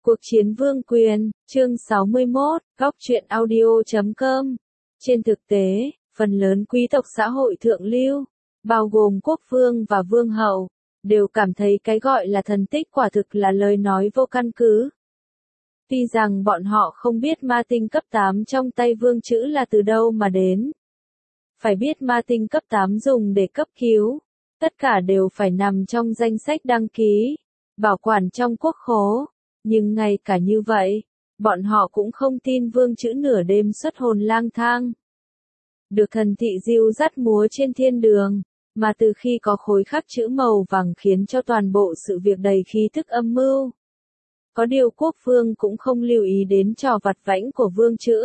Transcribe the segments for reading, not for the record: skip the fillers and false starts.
Cuộc chiến vương quyền, chương 61, góc truyện audio.com. Trên thực tế, phần lớn quý tộc xã hội thượng lưu, bao gồm quốc vương và vương hậu, đều cảm thấy cái gọi là thần tích quả thực là lời nói vô căn cứ. Tuy rằng bọn họ không biết ma tinh cấp 8 trong tay vương chữ là từ đâu mà đến. Phải biết ma tinh cấp 8 dùng để cấp cứu, tất cả đều phải nằm trong danh sách đăng ký, bảo quản trong quốc khố. Nhưng ngay cả như vậy, bọn họ cũng không tin vương chữ nửa đêm xuất hồn lang thang. Được thần thị diêu dắt múa trên thiên đường, mà từ khi có khối khắc chữ màu vàng khiến cho toàn bộ sự việc đầy khí thức âm mưu. Có điều quốc vương cũng không lưu ý đến trò vặt vãnh của vương chữ.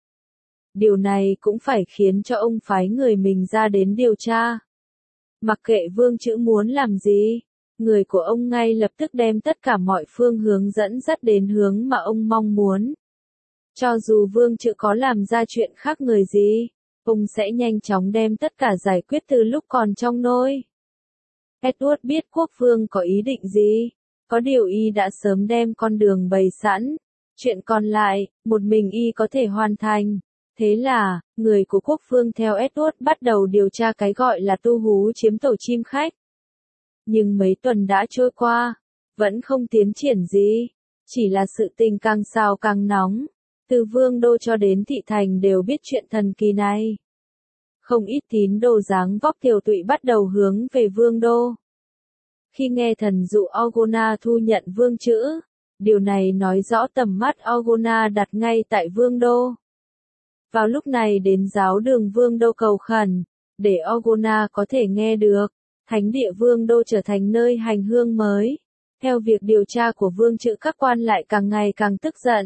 Điều này cũng phải khiến cho ông phái người mình ra đến điều tra. Mặc kệ vương chữ muốn làm gì, người của ông ngay lập tức đem tất cả mọi phương hướng dẫn dắt đến hướng mà ông mong muốn. Cho dù vương chữ có làm ra chuyện khác người gì, ông sẽ nhanh chóng đem tất cả giải quyết từ lúc còn trong nôi. Edward biết quốc vương có ý định gì, có điều y đã sớm đem con đường bày sẵn, chuyện còn lại, một mình y có thể hoàn thành. Thế là, người của quốc vương theo Edward bắt đầu điều tra cái gọi là tu hú chiếm tổ chim khách. Nhưng mấy tuần đã trôi qua, vẫn không tiến triển gì, chỉ là sự tình càng xào càng nóng, từ vương đô cho đến thị thành đều biết chuyện thần kỳ này. Không ít tín đồ dáng vóc tiều tụy bắt đầu hướng về vương đô. Khi nghe thần dụ Orgona thu nhận vương chữ, điều này nói rõ tầm mắt Orgona đặt ngay tại vương đô. Vào lúc này đến giáo đường vương đô cầu khẩn, để Orgona có thể nghe được. Thánh địa vương đô trở thành nơi hành hương mới. Theo việc điều tra của vương chữ các quan lại càng ngày càng tức giận.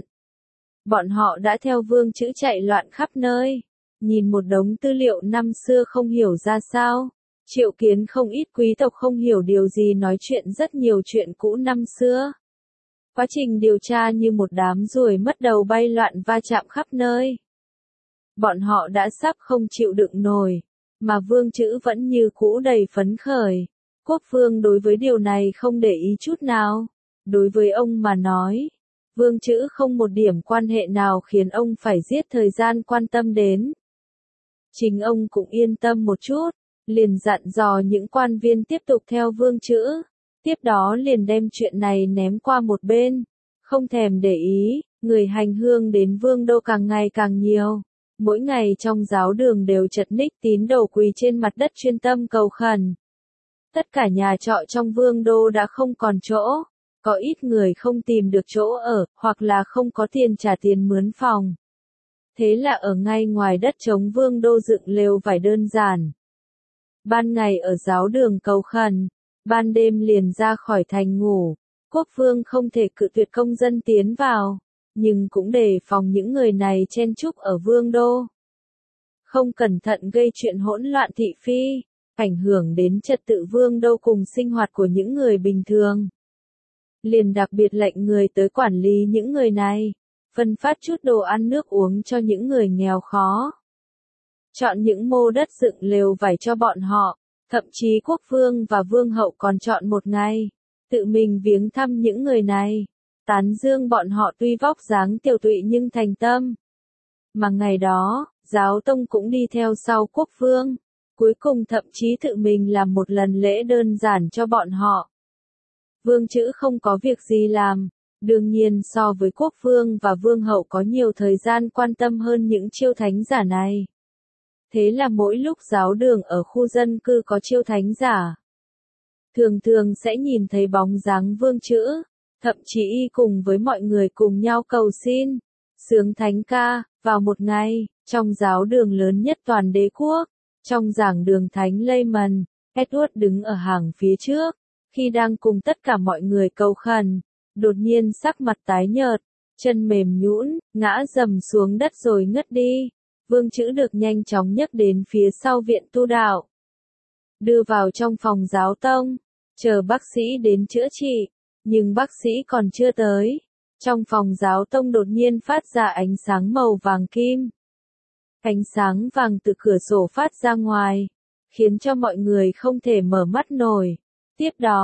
Bọn họ đã theo vương chữ chạy loạn khắp nơi. Nhìn một đống tư liệu năm xưa không hiểu ra sao. Triệu kiến không ít quý tộc không hiểu điều gì nói chuyện rất nhiều chuyện cũ năm xưa. Quá trình điều tra như một đám ruồi mất đầu bay loạn va chạm khắp nơi. Bọn họ đã sắp không chịu đựng nổi. Mà vương chữ vẫn như cũ đầy phấn khởi. Quốc vương đối với điều này không để ý chút nào. Đối với ông mà nói, vương chữ không một điểm quan hệ nào khiến ông phải giết thời gian quan tâm đến. Chính ông cũng yên tâm một chút, liền dặn dò những quan viên tiếp tục theo vương chữ. Tiếp đó liền đem chuyện này ném qua một bên, không thèm để ý, người hành hương đến vương đô càng ngày càng nhiều. Mỗi ngày trong giáo đường đều chật ních tín đồ quỳ trên mặt đất chuyên tâm cầu khẩn. Tất cả nhà trọ trong vương đô đã không còn chỗ, có ít người không tìm được chỗ ở, hoặc là không có tiền trả tiền mướn phòng. Thế là ở ngay ngoài đất trống vương đô dựng lều vải đơn giản. Ban ngày ở giáo đường cầu khẩn, ban đêm liền ra khỏi thành ngủ. Quốc vương không thể cự tuyệt công dân tiến vào. Nhưng cũng đề phòng những người này chen chúc ở vương đô. Không cẩn thận gây chuyện hỗn loạn thị phi, ảnh hưởng đến trật tự vương đô cùng sinh hoạt của những người bình thường. Liền đặc biệt lệnh người tới quản lý những người này, phân phát chút đồ ăn nước uống cho những người nghèo khó. Chọn những mô đất dựng lều vải cho bọn họ, thậm chí quốc vương và vương hậu còn chọn một ngày, tự mình viếng thăm những người này. Tán dương bọn họ tuy vóc dáng tiều tụy nhưng thành tâm. Mà ngày đó, giáo tông cũng đi theo sau quốc vương. Cuối cùng thậm chí tự mình làm một lần lễ đơn giản cho bọn họ. Vương chữ không có việc gì làm. Đương nhiên so với quốc vương và vương hậu có nhiều thời gian quan tâm hơn những chiêu thánh giả này. Thế là mỗi lúc giáo đường ở khu dân cư có chiêu thánh giả, thường thường sẽ nhìn thấy bóng dáng vương chữ. Thậm chí y cùng với mọi người cùng nhau cầu xin, sướng thánh ca, vào một ngày, trong giáo đường lớn nhất toàn đế quốc, trong giảng đường thánh Layman, Edward đứng ở hàng phía trước, khi đang cùng tất cả mọi người cầu khẩn, đột nhiên sắc mặt tái nhợt, chân mềm nhũn, ngã rầm xuống đất rồi ngất đi. Vương chữ được nhanh chóng nhấc đến phía sau viện tu đạo, đưa vào trong phòng giáo tông, chờ bác sĩ đến chữa trị. Nhưng bác sĩ còn chưa tới. Trong phòng giáo tông đột nhiên phát ra ánh sáng màu vàng kim. Ánh sáng vàng từ cửa sổ phát ra ngoài, khiến cho mọi người không thể mở mắt nổi. Tiếp đó,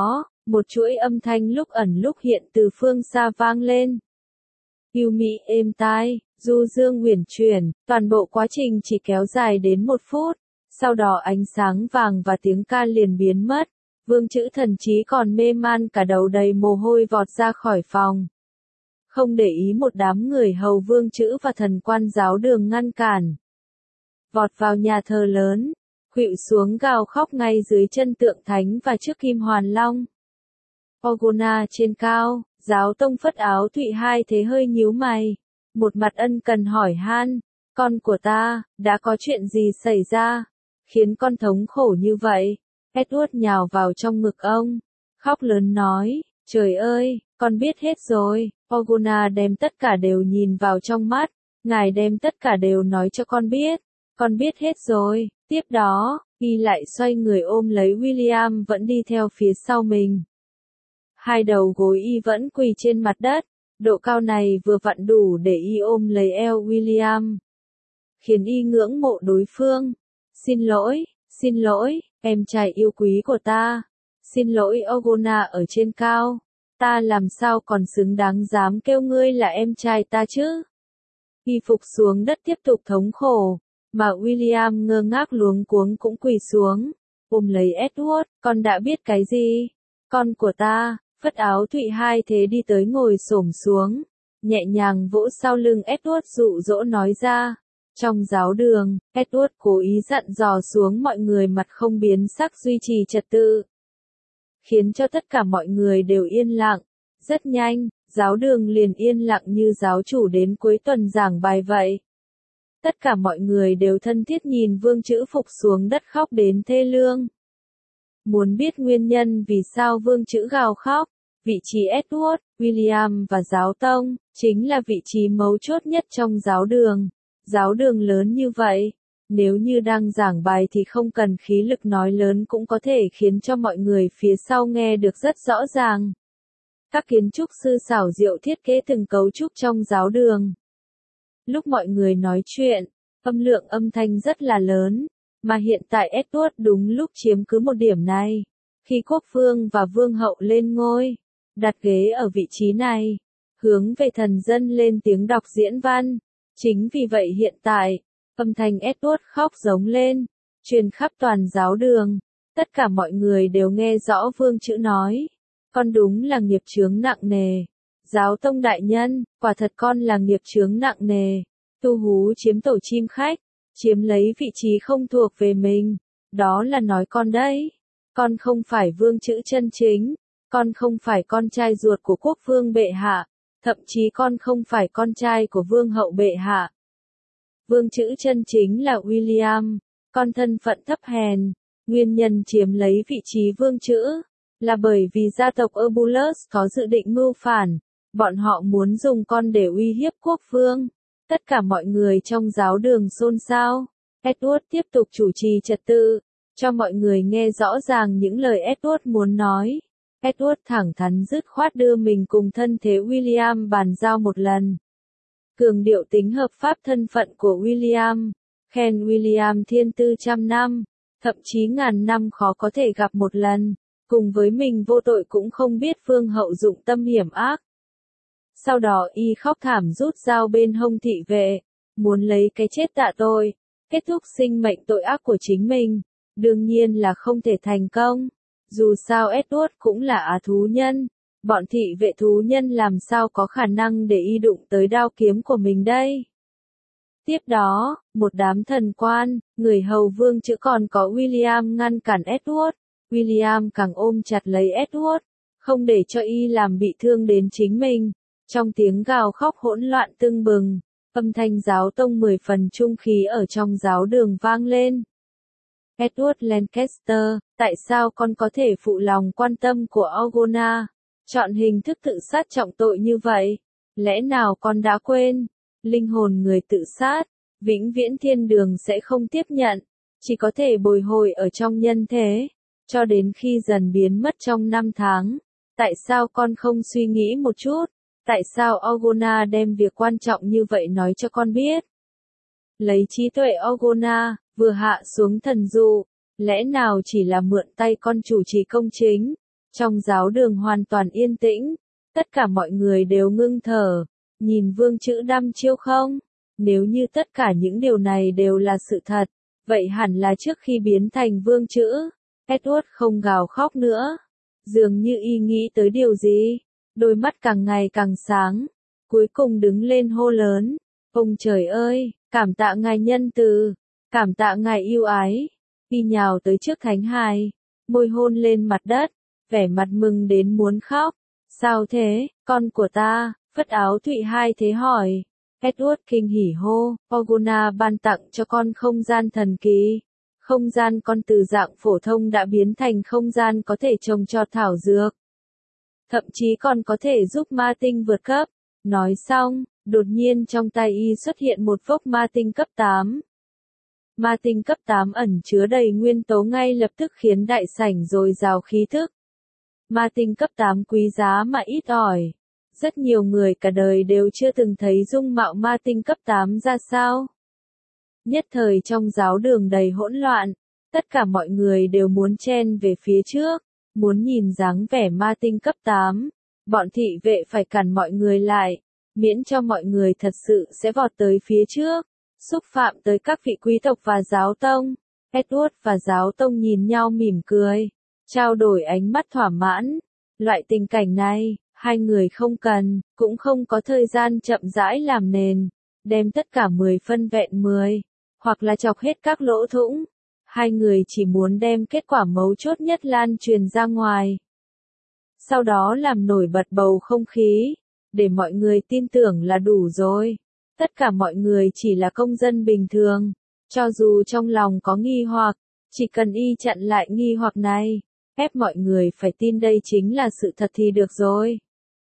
Một chuỗi âm thanh lúc ẩn lúc hiện từ phương xa vang lên. Yêu mị êm tai, du dương uyển chuyển, toàn bộ quá trình chỉ kéo dài đến 1 phút. Sau đó ánh sáng vàng và tiếng ca liền biến mất. Vương Chữ thậm chí còn mê man cả đầu đầy mồ hôi vọt ra khỏi phòng. Không để ý một đám người hầu Vương Chữ và thần quan giáo đường ngăn cản. Vọt vào nhà thờ lớn, khuỵu xuống gào khóc ngay dưới chân tượng thánh và trước Kim Hoàn Long. Orgona trên cao, giáo tông phất áo Thụy Hai Thế hơi nhíu mày. Một mặt ân cần hỏi han, con của ta, đã có chuyện gì xảy ra, khiến con thống khổ như vậy? Edward nhào vào trong ngực ông, khóc lớn nói, trời ơi, con biết hết rồi. Orgona đem tất cả đều nhìn vào trong mắt, ngài đem tất cả đều nói cho con biết hết rồi. Tiếp đó, y lại xoay người ôm lấy William vẫn đi theo phía sau mình. Hai đầu gối y vẫn quỳ trên mặt đất, độ cao này vừa vặn đủ để y ôm lấy eo William, khiến y ngưỡng mộ đối phương. Xin lỗi, em trai yêu quý của ta. Xin lỗi Orgona ở trên cao. Ta làm sao còn xứng đáng dám kêu ngươi là em trai ta chứ? Y phục xuống đất tiếp tục thống khổ, mà William ngơ ngác luống cuống cũng quỳ xuống, ôm lấy Edward. Con đã biết cái gì? Con của ta. Phất áo Thụy Hai Thế đi tới ngồi xổm xuống, nhẹ nhàng vỗ sau lưng Edward dụ dỗ nói ra. Trong giáo đường, Edward cố ý dặn dò xuống mọi người mặt không biến sắc duy trì trật tự, khiến cho tất cả mọi người đều yên lặng. Rất nhanh, giáo đường liền yên lặng như giáo chủ đến cuối tuần giảng bài vậy. Tất cả mọi người đều thân thiết nhìn Vương Chữ phục xuống đất khóc đến thê lương. Muốn biết nguyên nhân vì sao Vương Chữ gào khóc, vị trí Edward, William và giáo tông, chính là vị trí mấu chốt nhất trong giáo đường. Giáo đường lớn như vậy, nếu như đang giảng bài thì không cần khí lực nói lớn cũng có thể khiến cho mọi người phía sau nghe được rất rõ ràng. Các kiến trúc sư xảo diệu thiết kế từng cấu trúc trong giáo đường. Lúc mọi người nói chuyện, âm lượng âm thanh rất là lớn, mà hiện tại Edward đúng lúc chiếm cứ một điểm này. Khi quốc vương và vương hậu lên ngôi, đặt ghế ở vị trí này, hướng về thần dân lên tiếng đọc diễn văn. Chính vì vậy hiện tại, âm thanh Edward khóc giống lên, truyền khắp toàn giáo đường. Tất cả mọi người đều nghe rõ Vương Chữ nói. Con đúng là nghiệp chướng nặng nề. Giáo tông đại nhân, quả thật con là nghiệp chướng nặng nề. Tu hú chiếm tổ chim khách, chiếm lấy vị trí không thuộc về mình. Đó là nói con đấy. Con không phải Vương Chữ chân chính. Con không phải con trai ruột của quốc vương bệ hạ. Thậm chí con không phải con trai của vương hậu bệ hạ. Vương Chữ chân chính là William, con thân phận thấp hèn. Nguyên nhân chiếm lấy vị trí Vương Chữ là bởi vì gia tộc Eubulus có dự định mưu phản. Bọn họ muốn dùng con để uy hiếp quốc vương. Tất cả mọi người trong giáo đường xôn xao. Edward tiếp tục chủ trì trật tự, cho mọi người nghe rõ ràng những lời Edward muốn nói. Edward thẳng thắn dứt khoát đưa mình cùng thân thế William bàn giao một lần. Cường điệu tính hợp pháp thân phận của William, khen William thiên tư trăm năm, thậm chí ngàn năm khó có thể gặp một lần, cùng với mình vô tội cũng không biết vương hậu dụng tâm hiểm ác. Sau đó y khóc thảm rút dao bên hông thị vệ, muốn lấy cái chết tạ tội, kết thúc sinh mệnh tội ác của chính mình, đương nhiên là không thể thành công. Dù sao Edward cũng là thú nhân, bọn thị vệ thú nhân làm sao có khả năng để y đụng tới đao kiếm của mình đây. Tiếp đó, một đám thần quan, người hầu Vương Chữ còn có William ngăn cản Edward. William càng ôm chặt lấy Edward, không để cho y làm bị thương đến chính mình. Trong tiếng gào khóc hỗn loạn tưng bừng, âm thanh giáo tông 10 phần trung khí ở trong giáo đường vang lên. Edward Lancaster, tại sao con có thể phụ lòng quan tâm của Orgona, chọn hình thức tự sát trọng tội như vậy? Lẽ nào con đã quên, linh hồn người tự sát, vĩnh viễn thiên đường sẽ không tiếp nhận, chỉ có thể bồi hồi ở trong nhân thế, cho đến khi dần biến mất trong 5 tháng. Tại sao con không suy nghĩ một chút? Tại sao Orgona đem việc quan trọng như vậy nói cho con biết? Lấy trí tuệ Orgona, vừa hạ xuống thần dụ, lẽ nào chỉ là mượn tay con chủ trì công chính, Trong giáo đường hoàn toàn yên tĩnh, tất cả mọi người đều ngưng thở, nhìn Vương Chữ đăm chiêu không? Nếu như tất cả những điều này đều là sự thật, vậy hẳn là trước khi biến thành Vương Chữ, Edward không gào khóc nữa. Dường như y nghĩ tới điều gì, đôi mắt càng ngày càng sáng, cuối cùng đứng lên hô lớn, ông trời ơi, cảm tạ ngài nhân từ, cảm tạ ngài yêu ái. Y nhào tới trước thánh hài, môi hôn lên mặt đất, vẻ mặt mừng đến muốn khóc. Sao thế, con của ta? Phất áo Thụy Hai thế hỏi. Edward kinh hỉ hô, Orgona ban tặng cho con không gian thần kỳ. Không gian con từ dạng phổ thông đã biến thành không gian có thể trồng trọt thảo dược. Thậm chí còn có thể giúp ma tinh vượt cấp. Nói xong, đột nhiên trong tay y xuất hiện một vốc ma tinh cấp 8. Ma tinh cấp 8 ẩn chứa đầy nguyên tố ngay lập tức khiến đại sảnh dồi dào khí thức. Ma tinh cấp 8 quý giá mà ít ỏi. Rất nhiều người cả đời đều chưa từng thấy dung mạo ma tinh cấp 8 ra sao. Nhất thời trong giáo đường đầy hỗn loạn, tất cả mọi người đều muốn chen về phía trước, muốn nhìn dáng vẻ ma tinh cấp 8. Bọn thị vệ phải cản mọi người lại, miễn cho mọi người thật sự sẽ vọt tới phía trước, xúc phạm tới các vị quý tộc và giáo tông. Edward và giáo tông nhìn nhau mỉm cười, trao đổi ánh mắt thỏa mãn. Loại tình cảnh này, hai người không cần, cũng không có thời gian chậm rãi làm nền, đem tất cả 10 phân vẹn 10, hoặc là chọc hết các lỗ thủng. Hai người chỉ muốn đem kết quả mấu chốt nhất lan truyền ra ngoài. Sau đó làm nổi bật bầu không khí, để mọi người tin tưởng là đủ rồi. Tất cả mọi người chỉ là công dân bình thường, cho dù trong lòng có nghi hoặc, chỉ cần y chặn lại nghi hoặc này, ép mọi người phải tin đây chính là sự thật thì được rồi.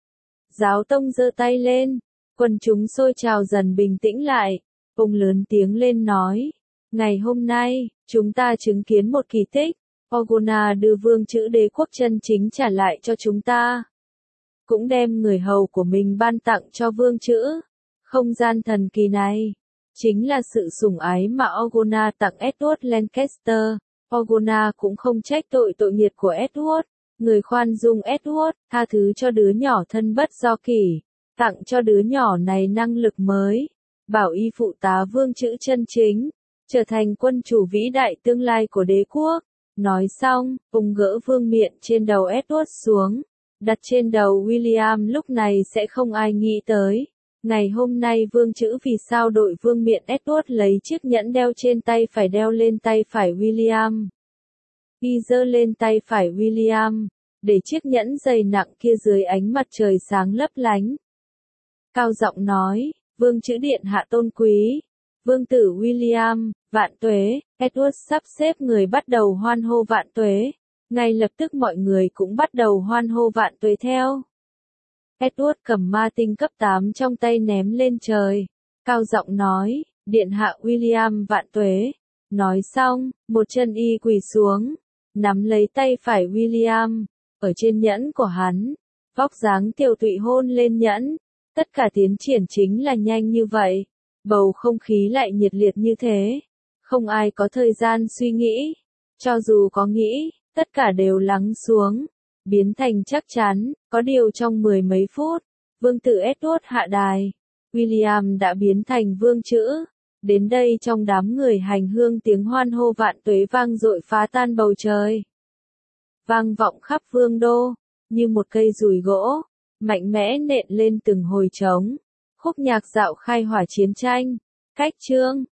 Giáo tông giơ tay lên, quần chúng xôi trào dần bình tĩnh lại, ông lớn tiếng lên nói, ngày hôm nay, chúng ta chứng kiến một kỳ tích, Orgona đưa Vương Chữ đế quốc chân chính trả lại cho chúng ta. Cũng đem người hầu của mình ban tặng cho Vương Chữ. Không gian thần kỳ này, chính là sự sủng ái mà Orgona tặng Edward Lancaster. Orgona cũng không trách tội nghiệt của Edward. Người khoan dung Edward, tha thứ cho đứa nhỏ thân bất do kỷ, tặng cho đứa nhỏ này năng lực mới, bảo y phụ tá Vương Chữ chân chính, trở thành quân chủ vĩ đại tương lai của đế quốc. Nói xong, ông gỡ vương miện trên đầu Edward xuống, đặt trên đầu William. Lúc này sẽ không ai nghĩ tới. Ngày hôm nay Vương Chữ vì sao đội vương miện. Edward lấy chiếc nhẫn đeo trên tay phải đeo lên tay phải William. Y giơ lên tay phải William, để chiếc nhẫn dày nặng kia dưới ánh mặt trời sáng lấp lánh. Cao giọng nói, Vương Chữ điện hạ tôn quý, Vương tử William, vạn tuế. Edward sắp xếp người bắt đầu hoan hô vạn tuế. Ngay lập tức mọi người cũng bắt đầu hoan hô vạn tuế theo. Edward cầm ma tinh cấp 8 trong tay ném lên trời. Cao giọng nói, điện hạ William vạn tuế. Nói xong, một chân y quỳ xuống, nắm lấy tay phải William, ở trên nhẫn của hắn. Vóc dáng tiều tụy hôn lên nhẫn. Tất cả tiến triển chính là nhanh như vậy. Bầu không khí lại nhiệt liệt như thế. Không ai có thời gian suy nghĩ. Cho dù có nghĩ, tất cả đều lắng xuống, biến thành chắc chắn. Có điều trong 10 mấy phút, Vương tử Edward hạ đài. William đã biến thành Vương Chữ. Đến đây trong đám người hành hương tiếng hoan hô vạn tuế vang dội phá tan bầu trời. Vang vọng khắp vương đô, như một cây dùi gỗ, mạnh mẽ nện lên từng hồi trống. Khúc nhạc dạo khai hỏa chiến tranh. Cách chương